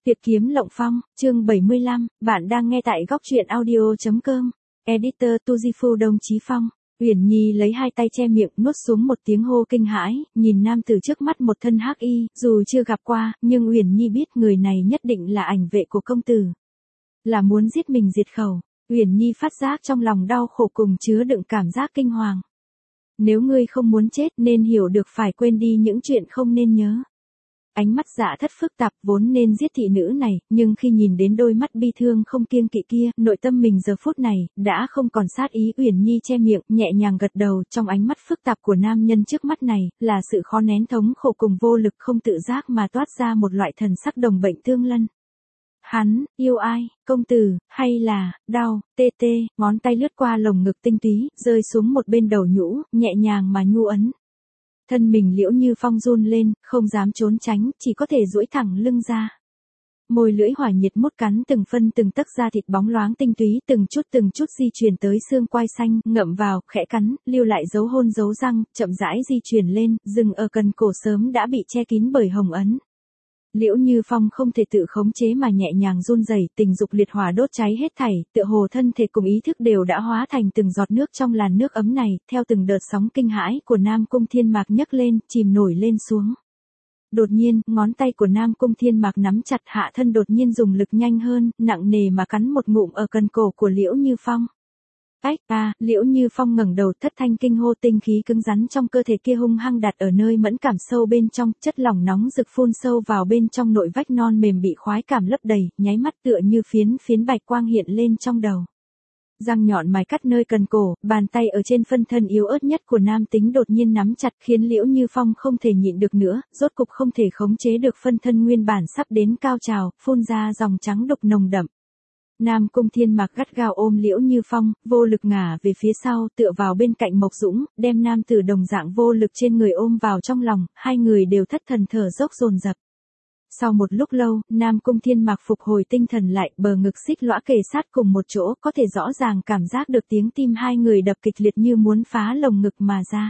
Tuyệt kiếm Lộng Phong, chương 75, bạn đang nghe tại góc truyện audio.com. Editor Tujifu Đông Chí Phong. Uyển Nhi lấy hai tay che miệng, nuốt xuống một tiếng hô kinh hãi, nhìn nam tử trước mắt một thân hắc y, dù chưa gặp qua, nhưng Uyển Nhi biết người này nhất định là ảnh vệ của công tử. Là muốn giết mình diệt khẩu. Uyển Nhi phát giác trong lòng đau khổ cùng chứa đựng cảm giác kinh hoàng. Nếu ngươi không muốn chết nên hiểu được phải quên đi những chuyện không nên nhớ. Ánh mắt Dạ Thất phức tạp, vốn nên giết thị nữ này, nhưng khi nhìn đến đôi mắt bi thương không kiêng kỵ kia, nội tâm mình giờ phút này đã không còn sát ý. Uyển Nhi che miệng, nhẹ nhàng gật đầu, trong ánh mắt phức tạp của nam nhân trước mắt này là sự khó nén thống khổ cùng vô lực, không tự giác mà toát ra một loại thần sắc đồng bệnh tương lân. Hắn yêu ai, công tử, hay là đau? Tê tê, ngón tay lướt qua lồng ngực tinh túy, rơi xuống một bên đầu nhũ, nhẹ nhàng mà nhu ấn. Thân mình Liễu Như Phong run lên, không dám trốn tránh, chỉ có thể duỗi thẳng lưng ra. Môi lưỡi hỏa nhiệt mút cắn từng phân từng tấc da thịt bóng loáng tinh túy, từng chút di chuyển tới xương quai xanh, ngậm vào, khẽ cắn, lưu lại dấu hôn dấu răng, chậm rãi di chuyển lên, dừng ở cần cổ sớm đã bị che kín bởi hồng ấn. Liễu Như Phong không thể tự khống chế mà nhẹ nhàng run rẩy, tình dục liệt hỏa đốt cháy hết thảy, tựa hồ thân thể cùng ý thức đều đã hóa thành từng giọt nước trong làn nước ấm này, theo từng đợt sóng kinh hãi của Nam Cung Thiên Mạc nhấc lên, chìm nổi lên xuống. Đột nhiên, ngón tay của Nam Cung Thiên Mạc nắm chặt hạ thân, đột nhiên dùng lực nhanh hơn, nặng nề mà cắn một ngụm ở cần cổ của Liễu Như Phong. Ách a, Liễu Như Phong ngẩng đầu, thất thanh kinh hô, tinh khí cứng rắn trong cơ thể kia hung hăng đặt ở nơi mẫn cảm sâu bên trong, chất lỏng nóng rực phun sâu vào bên trong nội vách non mềm bị khoái cảm lấp đầy, nháy mắt tựa như phiến bạch quang hiện lên trong đầu. Răng nhọn mài cắt nơi cần cổ, bàn tay ở trên phân thân yếu ớt nhất của nam tính đột nhiên nắm chặt, khiến Liễu Như Phong không thể nhịn được nữa, rốt cục không thể khống chế được phân thân nguyên bản sắp đến cao trào, phun ra dòng trắng đục nồng đậm. Nam Cung Thiên Mạc gắt gao ôm Liễu Như Phong, vô lực ngả về phía sau, tựa vào bên cạnh Mộc Dũng, đem nam tử đồng dạng vô lực trên người ôm vào trong lòng, hai người đều thất thần thở dốc dồn dập. Sau một lúc lâu, Nam Cung Thiên Mạc phục hồi tinh thần lại, bờ ngực xích lõa kề sát cùng một chỗ, có thể rõ ràng cảm giác được tiếng tim hai người đập kịch liệt như muốn phá lồng ngực mà ra.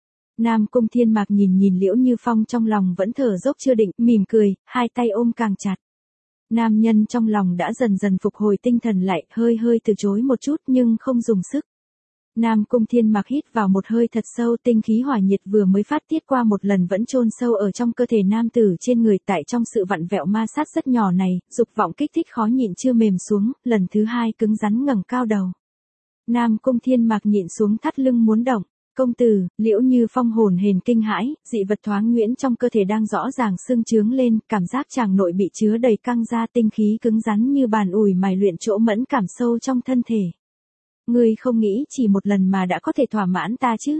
Nam Cung Thiên Mạc nhìn Liễu Như Phong, trong lòng vẫn thở dốc chưa định, mỉm cười, hai tay ôm càng chặt. Nam nhân trong lòng đã dần dần phục hồi tinh thần lại, hơi từ chối một chút nhưng không dùng sức. Nam Cung Thiên Mạc hít vào một hơi thật sâu, tinh khí hỏa nhiệt vừa mới phát tiết qua một lần vẫn chôn sâu ở trong cơ thể nam tử trên người, tại trong sự vặn vẹo ma sát rất nhỏ này, dục vọng kích thích khó nhịn chưa mềm xuống, lần thứ hai cứng rắn ngẩng cao đầu. Nam Cung Thiên Mạc nhịn xuống thắt lưng muốn động. Công tử, Liễu Như Phong hồn hển kinh hãi, dị vật thoáng nhuyễn trong cơ thể đang rõ ràng sưng trướng lên, cảm giác tràng nội bị chứa đầy căng ra, tinh khí cứng rắn như bàn ủi mài luyện chỗ mẫn cảm sâu trong thân thể. Ngươi không nghĩ chỉ một lần mà đã có thể thỏa mãn ta chứ?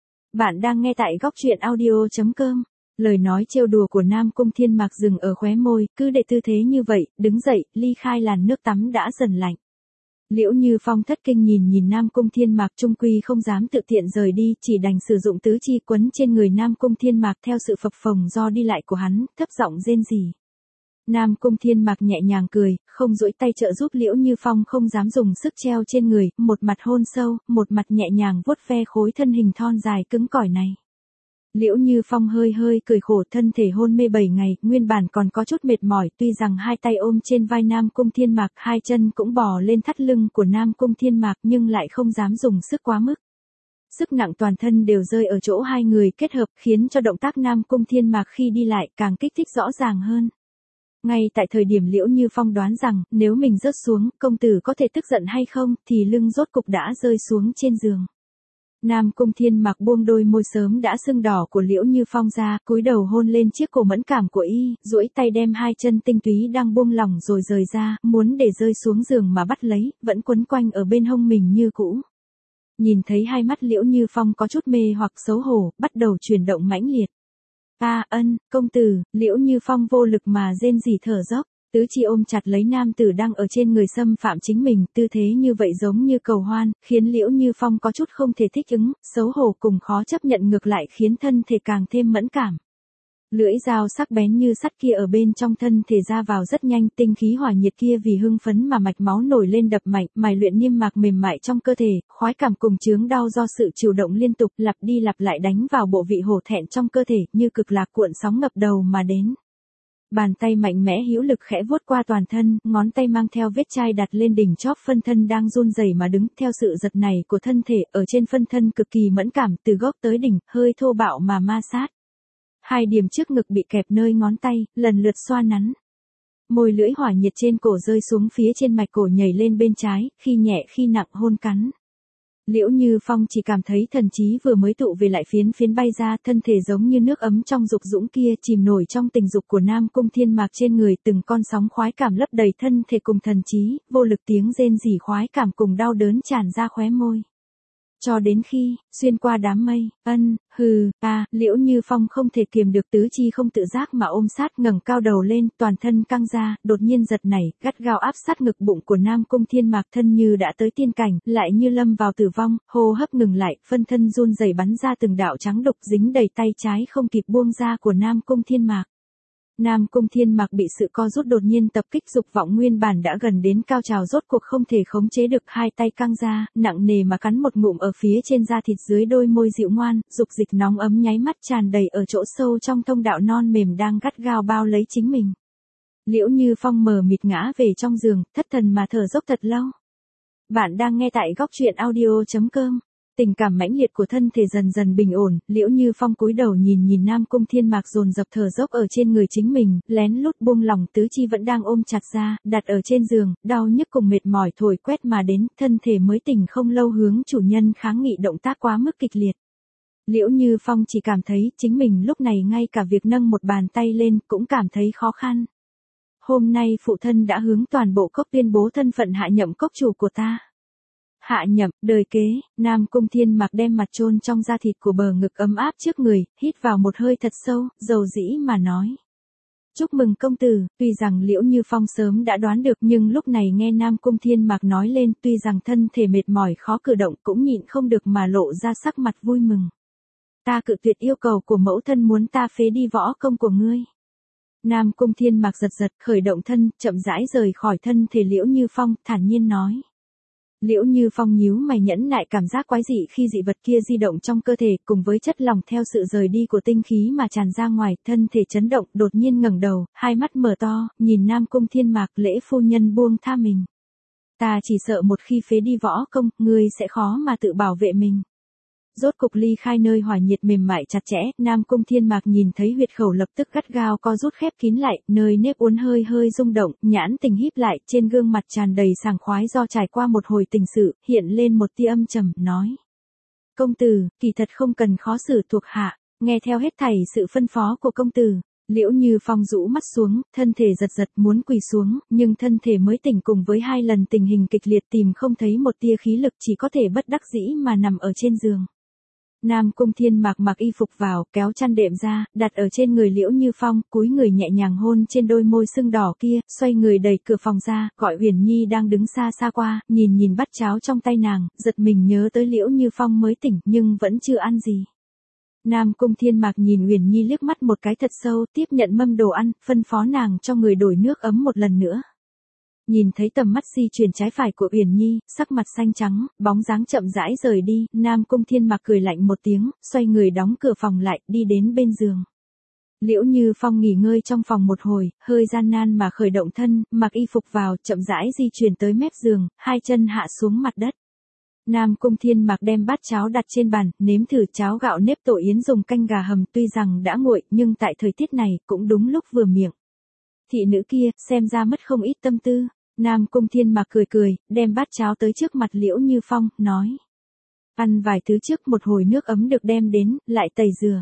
Bạn đang nghe tại góc truyện audio.com. Lời nói trêu đùa của Nam Cung Thiên Mạc dừng ở khóe môi, cứ để tư thế như vậy, đứng dậy, ly khai làn nước tắm đã dần lạnh. Liễu Như Phong thất kinh nhìn Nam Cung Thiên Mạc, trung quy không dám tự tiện rời đi, chỉ đành sử dụng tứ chi quấn trên người Nam Cung Thiên Mạc theo sự phập phồng do đi lại của hắn, thấp giọng rên rỉ. Nam Cung Thiên Mạc nhẹ nhàng cười, không duỗi tay trợ giúp Liễu Như Phong, không dám dùng sức treo trên người, một mặt hôn sâu, một mặt nhẹ nhàng vuốt ve khối thân hình thon dài cứng cỏi này. Liễu Như Phong hơi cười khổ, thân thể hôn mê 7 ngày, nguyên bản còn có chút mệt mỏi, tuy rằng hai tay ôm trên vai Nam Cung Thiên Mạc, hai chân cũng bò lên thắt lưng của Nam Cung Thiên Mạc, nhưng lại không dám dùng sức quá mức. Sức nặng toàn thân đều rơi ở chỗ hai người kết hợp, khiến cho động tác Nam Cung Thiên Mạc khi đi lại càng kích thích rõ ràng hơn. Ngay tại thời điểm Liễu Như Phong đoán rằng, nếu mình rớt xuống, công tử có thể tức giận hay không, thì lưng rốt cục đã rơi xuống trên giường. Nam Cung Thiên Mạc buông đôi môi sớm đã sưng đỏ của Liễu Như Phong ra, cúi đầu hôn lên chiếc cổ mẫn cảm của y, duỗi tay đem hai chân tinh túy đang buông lỏng rồi rời ra, muốn để rơi xuống giường mà bắt lấy, vẫn quấn quanh ở bên hông mình như cũ. Nhìn thấy hai mắt Liễu Như Phong có chút mê hoặc xấu hổ, bắt đầu chuyển động mãnh liệt. Công tử, Liễu Như Phong vô lực mà rên rỉ thở dốc. Tứ chi ôm chặt lấy nam tử đang ở trên người xâm phạm chính mình, tư thế như vậy giống như cầu hoan, khiến Liễu Như Phong có chút không thể thích ứng, xấu hổ cùng khó chấp nhận, ngược lại khiến thân thể càng thêm mẫn cảm. Lưỡi dao sắc bén như sắt kia ở bên trong thân thể ra vào rất nhanh, tinh khí hỏa nhiệt kia vì hưng phấn mà mạch máu nổi lên đập mạnh, mài luyện niêm mạc mềm mại trong cơ thể, khoái cảm cùng chướng đau do sự chịu động liên tục lặp đi lặp lại đánh vào bộ vị hổ thẹn trong cơ thể, như cực lạc cuộn sóng ngập đầu mà đến. Bàn tay mạnh mẽ hữu lực khẽ vuốt qua toàn thân, ngón tay mang theo vết chai đặt lên đỉnh chóp phân thân đang run rẩy mà đứng theo sự giật này của thân thể ở trên phân thân cực kỳ mẫn cảm từ gốc tới đỉnh, hơi thô bạo mà ma sát. Hai điểm trước ngực bị kẹp nơi ngón tay, lần lượt xoa nắn. Môi lưỡi hỏa nhiệt trên cổ rơi xuống phía trên mạch cổ nhảy lên bên trái, khi nhẹ khi nặng hôn cắn. Liễu Như Phong chỉ cảm thấy thần trí vừa mới tụ về lại phiến phiến bay ra, thân thể giống như nước ấm trong dục dũng kia chìm nổi trong tình dục của Nam Cung Thiên Mạc trên người, từng con sóng khoái cảm lấp đầy thân thể cùng thần trí, vô lực tiếng rên rỉ khoái cảm cùng đau đớn tràn ra khóe môi. Cho đến khi, xuyên qua đám mây, Liễu Như Phong không thể kiềm được tứ chi không tự giác mà ôm sát, ngẩng cao đầu lên, toàn thân căng ra, đột nhiên giật nảy, gắt gao áp sát ngực bụng của Nam Cung Thiên Mạc, thân như đã tới tiên cảnh, lại như lâm vào tử vong, hô hấp ngừng lại, phân thân run rẩy bắn ra từng đạo trắng đục dính đầy tay trái không kịp buông ra của Nam Cung Thiên Mạc. Nam Cung Thiên Mạc bị sự co rút đột nhiên tập kích, dục vọng nguyên bản đã gần đến cao trào rốt cuộc không thể khống chế được, hai tay căng ra, nặng nề mà cắn một ngụm ở phía trên da thịt dưới đôi môi dịu ngoan, dục dịch nóng ấm nháy mắt tràn đầy ở chỗ sâu trong thông đạo non mềm đang gắt gao bao lấy chính mình. Liễu Như Phong mờ mịt ngã về trong giường, thất thần mà thở dốc thật lâu. Bạn đang nghe tại góc truyện audio.com. Tình cảm mãnh liệt của thân thể dần dần bình ổn, Liễu Như Phong cúi đầu nhìn Nam Cung Thiên Mạc dồn dập thở dốc ở trên người chính mình, lén lút buông lòng tứ chi vẫn đang ôm chặt ra, đặt ở trên giường, đau nhức cùng mệt mỏi thổi quét mà đến, thân thể mới tỉnh không lâu hướng chủ nhân kháng nghị động tác quá mức kịch liệt. Liễu Như Phong chỉ cảm thấy chính mình lúc này ngay cả việc nâng một bàn tay lên cũng cảm thấy khó khăn. Hôm nay phụ thân đã hướng toàn bộ cốc tuyên bố thân phận hạ nhậm cốc chủ của ta. Hạ nhậm, đời kế, Nam Cung Thiên Mạc đem mặt chôn trong da thịt của bờ ngực ấm áp trước người, hít vào một hơi thật sâu, dầu dĩ mà nói. Chúc mừng công tử, tuy rằng Liễu Như Phong sớm đã đoán được nhưng lúc này nghe Nam Cung Thiên Mạc nói lên, tuy rằng thân thể mệt mỏi khó cử động cũng nhịn không được mà lộ ra sắc mặt vui mừng. Ta cự tuyệt yêu cầu của mẫu thân muốn ta phế đi võ công của ngươi. Nam Cung Thiên Mạc giật giật khởi động thân, chậm rãi rời khỏi thân thể Liễu Như Phong, thản nhiên nói. Liễu Như Phong nhíu mày nhẫn nại cảm giác quái dị khi dị vật kia di động trong cơ thể, cùng với chất lỏng theo sự rời đi của tinh khí mà tràn ra ngoài, thân thể chấn động, đột nhiên ngẩng đầu, hai mắt mở to, nhìn Nam Cung Thiên Mạc, Lễ phu nhân buông tha mình. Ta chỉ sợ một khi phế đi võ công, ngươi sẽ khó mà tự bảo vệ mình. Rốt cục ly khai nơi hỏa nhiệt mềm mại chặt chẽ, Nam Cung Thiên Mạc nhìn thấy huyệt khẩu lập tức gắt gao co rút khép kín lại, nơi nếp uốn hơi hơi rung động, nhãn tình híp lại, trên gương mặt tràn đầy sảng khoái do trải qua một hồi tình sự, hiện lên một tia âm trầm, nói. Công tử, kỳ thật không cần khó xử thuộc hạ, nghe theo hết thảy sự phân phó của công tử. Liễu Như Phong rũ mắt xuống, thân thể giật giật muốn quỳ xuống, nhưng thân thể mới tỉnh cùng với hai lần tình hình kịch liệt tìm không thấy một tia khí lực, chỉ có thể bất đắc dĩ mà nằm ở trên giường. Nam Cung Thiên Mạc mặc y phục vào, kéo chăn đệm ra, đặt ở trên người Liễu Như Phong, cúi người nhẹ nhàng hôn trên đôi môi sưng đỏ kia, xoay người đẩy cửa phòng ra, gọi Uyển Nhi đang đứng xa xa qua, nhìn bát cháo trong tay nàng, giật mình nhớ tới Liễu Như Phong mới tỉnh nhưng vẫn chưa ăn gì. Nam Cung Thiên Mạc nhìn Uyển Nhi liếc mắt một cái thật sâu, tiếp nhận mâm đồ ăn, phân phó nàng cho người đổi nước ấm một lần nữa. Nhìn thấy tầm mắt di chuyển trái phải của Uyển Nhi, sắc mặt xanh trắng, bóng dáng chậm rãi rời đi, Nam Cung Thiên Mạc cười lạnh một tiếng, xoay người đóng cửa phòng lại, đi đến bên giường. Liễu Như Phong nghỉ ngơi trong phòng một hồi, hơi gian nan mà khởi động thân, mặc y phục vào, chậm rãi di chuyển tới mép giường, hai chân hạ xuống mặt đất. Nam Cung Thiên Mạc đem bát cháo đặt trên bàn, nếm thử cháo gạo nếp tổ yến dùng canh gà hầm, tuy rằng đã nguội, nhưng tại thời tiết này, cũng đúng lúc vừa miệng. Thị nữ kia, xem ra mất không ít tâm tư. Nam Cung Thiên Mạc cười, đem bát cháo tới trước mặt Liễu Như Phong, nói. Ăn vài thứ trước, một hồi nước ấm được đem đến, lại tẩy rửa.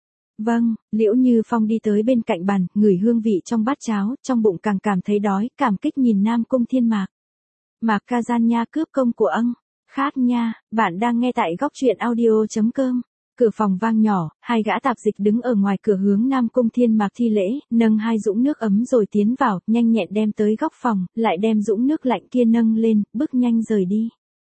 Vâng, Liễu Như Phong đi tới bên cạnh bàn, ngửi hương vị trong bát cháo, trong bụng càng cảm thấy đói, cảm kích nhìn Nam Cung Thiên Mạc. Mạc ca gian nha cướp công của ân. Khát nha, bạn đang nghe tại góc truyện audio.com. Cửa phòng vang nhỏ, hai gã tạp dịch đứng ở ngoài cửa hướng Nam Cung Thiên Mạc thi lễ, nâng hai dũng nước ấm rồi tiến vào, nhanh nhẹn đem tới góc phòng, lại đem dũng nước lạnh kia nâng lên, bước nhanh rời đi.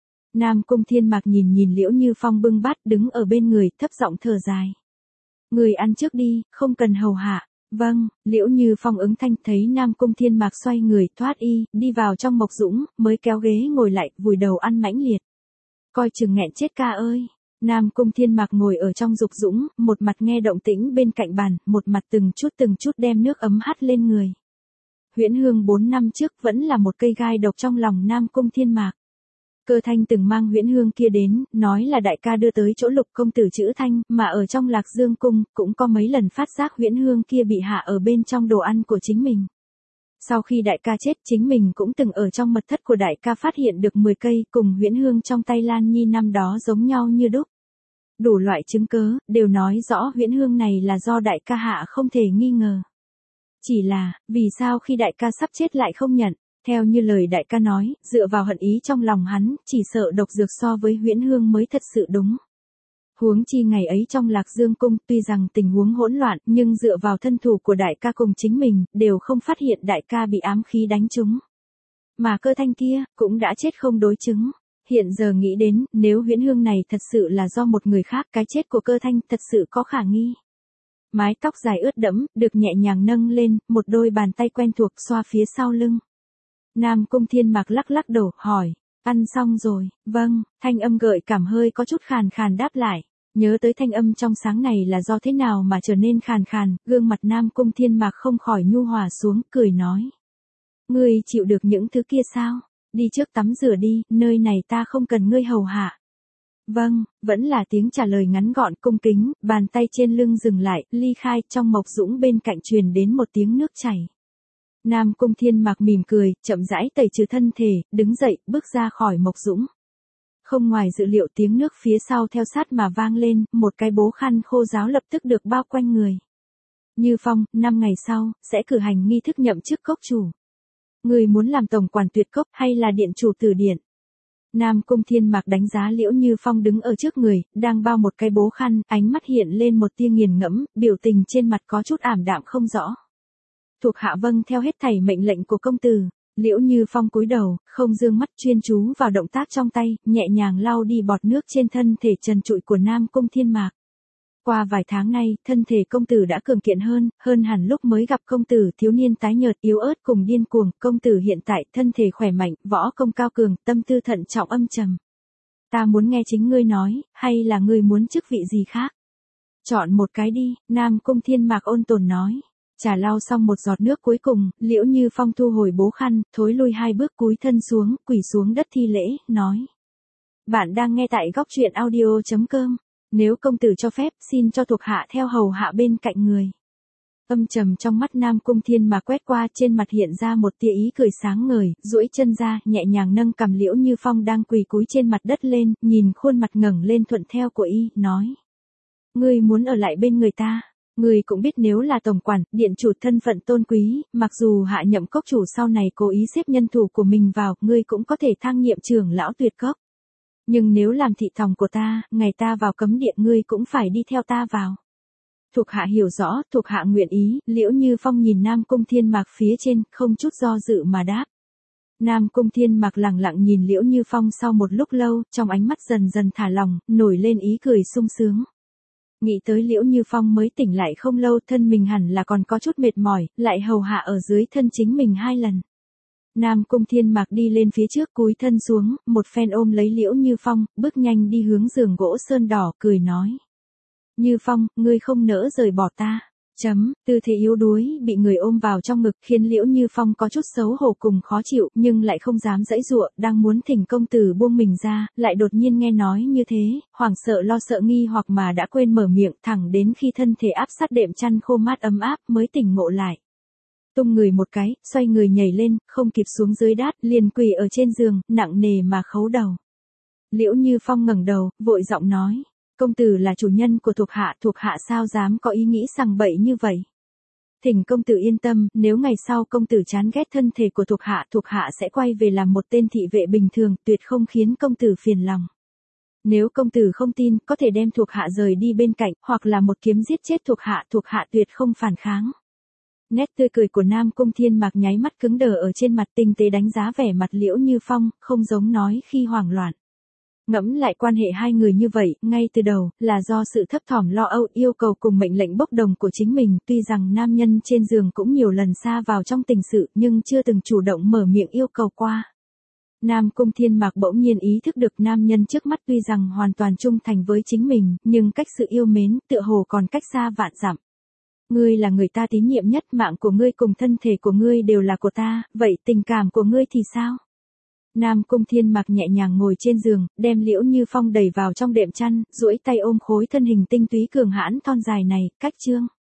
Nam Cung Thiên Mạc nhìn Liễu Như Phong bưng bát đứng ở bên người, thấp giọng thở dài. Người ăn trước đi, không cần hầu hạ. Vâng, Liễu Như Phong ứng thanh, thấy Nam Cung Thiên Mạc xoay người, thoát y, đi vào trong mộc dũng, mới kéo ghế ngồi lại, vùi đầu ăn mãnh liệt. Coi chừng nghẹn chết ca ơi. Nam Cung Thiên Mạc ngồi ở trong dục dũng, một mặt nghe động tĩnh bên cạnh bàn, một mặt từng chút đem nước ấm hắt lên người. Huyễn Hương 4 năm trước vẫn là một cây gai độc trong lòng Nam Cung Thiên Mạc. Cơ Thanh từng mang Huyễn Hương kia đến, nói là đại ca đưa tới chỗ Lục công tử chữ Thanh, mà ở trong Lạc Dương cung, cũng có mấy lần phát giác Huyễn Hương kia bị hạ ở bên trong đồ ăn của chính mình. Sau khi đại ca chết, chính mình cũng từng ở trong mật thất của đại ca phát hiện được 10 cây, cùng Huyễn Hương trong tay Lan Nhi năm đó giống nhau như đúc. Đủ loại chứng cớ, đều nói rõ Huyễn Hương này là do đại ca hạ không thể nghi ngờ. Chỉ là, vì sao khi đại ca sắp chết lại không nhận? Theo như lời đại ca nói, dựa vào hận ý trong lòng hắn, chỉ sợ độc dược so với Huyễn Hương mới thật sự đúng. Huống chi ngày ấy trong Lạc Dương cung, tuy rằng tình huống hỗn loạn, nhưng dựa vào thân thủ của đại ca cùng chính mình, đều không phát hiện đại ca bị ám khí đánh trúng. Mà Cơ Thanh kia, cũng đã chết không đối chứng. Hiện giờ nghĩ đến, nếu Huyễn Hương này thật sự là do một người khác, cái chết của Cơ Thanh thật sự có khả nghi. Mái tóc dài ướt đẫm, được nhẹ nhàng nâng lên, một đôi bàn tay quen thuộc xoa phía sau lưng. Nam Cung Thiên Mạc lắc đầu, hỏi, ăn xong rồi, vâng, thanh âm gợi cảm hơi có chút khàn khàn đáp lại. Nhớ tới thanh âm trong sáng này là do thế nào mà trở nên khàn khàn, gương mặt Nam Cung Thiên Mạc không khỏi nhu hòa xuống, cười nói. Ngươi chịu được những thứ kia sao? Đi trước tắm rửa đi, nơi này ta không cần ngươi hầu hạ. Vâng, vẫn là tiếng trả lời ngắn gọn cung kính, bàn tay trên lưng dừng lại, ly khai, trong Mộc Dũng bên cạnh truyền đến một tiếng nước chảy. Nam Cung Thiên Mạc mỉm cười, chậm rãi tẩy trừ thân thể, đứng dậy, bước ra khỏi Mộc Dũng. Không ngoài dự liệu tiếng nước phía sau theo sát mà vang lên, một cái bố khăn khô ráo lập tức được bao quanh người. Như Phong, 5 ngày sau, sẽ cử hành nghi thức nhậm chức cốc chủ. Người muốn làm tổng quản Tuyệt Cốc hay là điện chủ Tử Điện? Nam Cung Thiên Mạc đánh giá Liễu Như Phong đứng ở trước người, đang bao một cái bố khăn, ánh mắt hiện lên một tia nghiền ngẫm, biểu tình trên mặt có chút ảm đạm không rõ. Thuộc hạ vâng theo hết thảy mệnh lệnh của công tử. Liễu Như Phong cúi đầu, không dương mắt chuyên chú vào động tác trong tay, nhẹ nhàng lau đi bọt nước trên thân thể trần trụi của Nam Cung Thiên Mạc. Qua vài tháng nay, thân thể công tử đã cường kiện hơn hẳn lúc mới gặp công tử. Thiếu niên tái nhợt, yếu ớt cùng điên cuồng, công tử hiện tại thân thể khỏe mạnh, võ công cao cường, tâm tư thận trọng âm trầm. Ta muốn nghe chính ngươi nói, hay là ngươi muốn chức vị gì khác? Chọn một cái đi, Nam Cung Thiên Mạc ôn tồn nói. Trà lau xong một giọt nước cuối cùng, Liễu Như Phong thu hồi bố khăn, thối lui 2 bước cúi thân xuống, quỳ xuống đất thi lễ, nói. Bạn đang nghe tại góc truyện audio.com. Nếu công tử cho phép, xin cho thuộc hạ theo hầu hạ bên cạnh người. Âm trầm trong mắt Nam Cung Thiên mà quét qua, trên mặt hiện ra một tia ý cười sáng ngời, duỗi chân ra, nhẹ nhàng nâng cầm Liễu Như Phong đang quỳ cúi trên mặt đất lên, nhìn khuôn mặt ngẩng lên thuận theo của y, nói. Ngươi muốn ở lại bên người ta. Ngươi cũng biết nếu là tổng quản, điện chủ thân phận tôn quý, mặc dù hạ nhậm cốc chủ sau này cố ý xếp nhân thủ của mình vào, ngươi cũng có thể thăng nhiệm trưởng lão Tuyệt Cốc. Nhưng nếu làm thị tòng của ta, ngày ta vào cấm điện ngươi cũng phải đi theo ta vào. Thuộc hạ hiểu rõ, thuộc hạ nguyện ý. Liễu Như Phong nhìn Nam Cung Thiên Mạc phía trên, không chút do dự mà đáp. Nam Cung Thiên Mạc lặng lặng nhìn Liễu Như Phong sau một lúc lâu, trong ánh mắt dần dần thả lỏng, nổi lên ý cười sung sướng. Nghĩ tới Liễu Như Phong mới tỉnh lại không lâu, thân mình hẳn là còn có chút mệt mỏi, lại hầu hạ ở dưới thân chính mình 2 lần. Nam Cung Thiên Mạc đi lên phía trước cúi thân xuống, một phen ôm lấy Liễu Như Phong, bước nhanh đi hướng giường gỗ sơn đỏ, cười nói. Như Phong, ngươi không nỡ rời bỏ ta. Tư thế yếu đuối, bị người ôm vào trong ngực, khiến Liễu Như Phong có chút xấu hổ cùng khó chịu, nhưng lại không dám giãy giụa, đang muốn thỉnh công tử buông mình ra, lại đột nhiên nghe nói như thế, hoảng sợ lo sợ nghi hoặc mà đã quên mở miệng, thẳng đến khi thân thể áp sát đệm chăn khô mát ấm áp, mới tỉnh ngộ lại. Tung người một cái, xoay người nhảy lên, không kịp xuống dưới đát, liền quỳ ở trên giường, nặng nề mà khấu đầu. Liễu Như Phong ngẩng đầu, vội giọng nói. Công tử là chủ nhân của thuộc hạ sao dám có ý nghĩ sằng bậy như vậy. Thỉnh công tử yên tâm, nếu ngày sau công tử chán ghét thân thể của thuộc hạ sẽ quay về làm một tên thị vệ bình thường, tuyệt không khiến công tử phiền lòng. Nếu công tử không tin, có thể đem thuộc hạ rời đi bên cạnh, hoặc là một kiếm giết chết thuộc hạ tuyệt không phản kháng. Nét tươi cười của Nam Cung Thiên Mạc nháy mắt cứng đờ ở trên mặt, tinh tế đánh giá vẻ mặt Liễu Như Phong, không giống nói khi hoảng loạn. Ngẫm lại quan hệ hai người như vậy, ngay từ đầu, là do sự thấp thỏm lo âu yêu cầu cùng mệnh lệnh bốc đồng của chính mình, tuy rằng nam nhân trên giường cũng nhiều lần xa vào trong tình sự, nhưng chưa từng chủ động mở miệng yêu cầu qua. Nam Cung Thiên Mạc bỗng nhiên ý thức được nam nhân trước mắt tuy rằng hoàn toàn trung thành với chính mình, nhưng cách sự yêu mến, tựa hồ còn cách xa vạn dặm. Ngươi là người ta tín nhiệm nhất, mạng của ngươi cùng thân thể của ngươi đều là của ta, vậy tình cảm của ngươi thì sao? Nam Cung Thiên Mạc nhẹ nhàng ngồi trên giường, đem Liễu Như Phong đẩy vào trong đệm chăn, duỗi tay ôm khối thân hình tinh túy cường hãn thon dài này, cách chương.